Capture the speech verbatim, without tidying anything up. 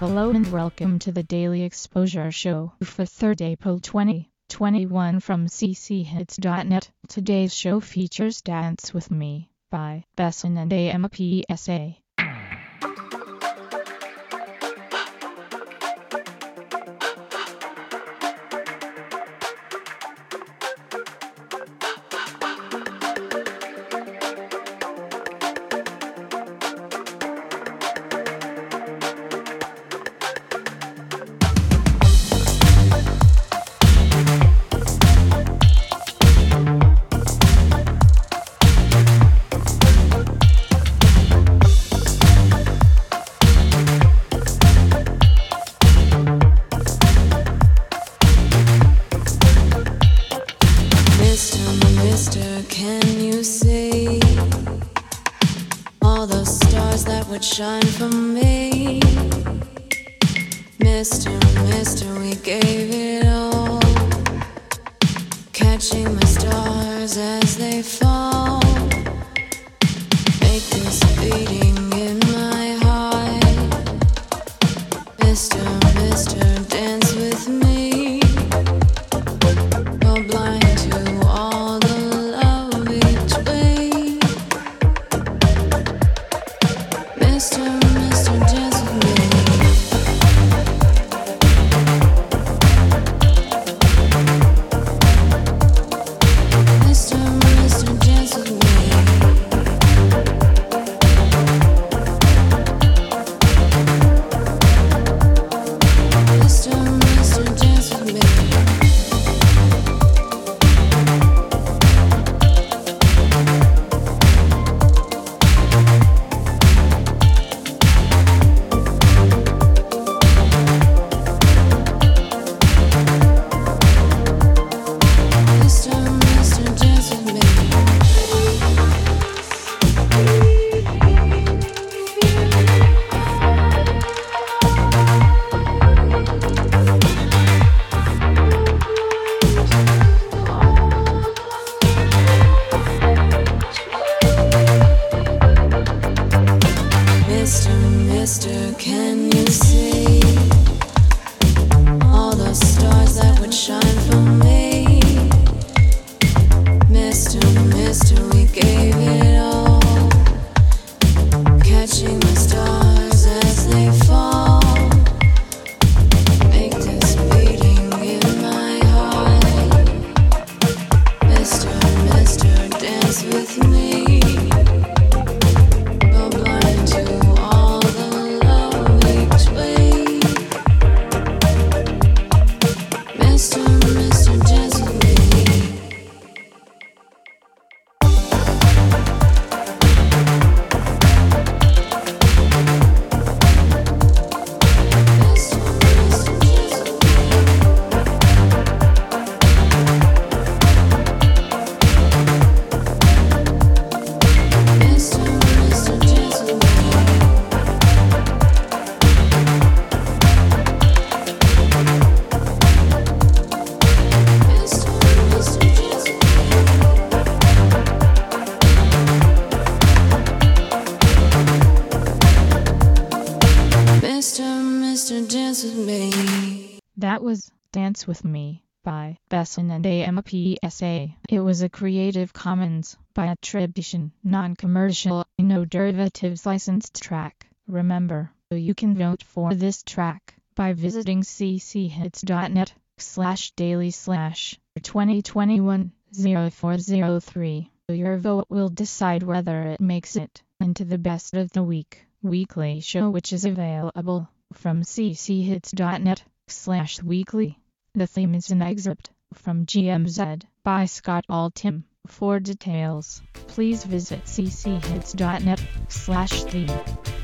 Hello and welcome to the Daily Exposure Show for third April twenty twenty-one from c c hits dot net. Today's show features Dance With Me by Besson and A M P S A. Mister, can you see all those stars that would shine for me? Mister, Mister, we gave it all, catching my stars as they fall. Make this beating in my heart. Mister, Mister, dance with me. You're blind to all the love each way. Mister, Mister, dance with me. Mister, Mister, dance with me. Mister, Mister, dance with me. Mister, Mister, dance with me. Mister, Mister, can you see all those stars that would shine for me? Mister, Mister, we gave it all, catching the stars as they fall. Make this beating in my heart. Mister, Mister, dance with me. You're blind to all the love each way. Mister, Mister, dance with me. Mister, Mister, dance with me. Mister, Mister, dance with me. Mister, Mister, dance with me. That was Dance With Me by Besson and A M P S A. It was a Creative Commons by attribution, non-commercial, no derivatives licensed track. Remember, you can vote for this track by visiting c c hits dot net slash daily slash twenty twenty-one oh four oh three. Your vote will decide whether it makes it into the best of the week weekly show, which is available from c c hits dot net slash weekly. The theme is an excerpt from G M Z by Scott Altham. For details, please visit c c hits dot net slash theme.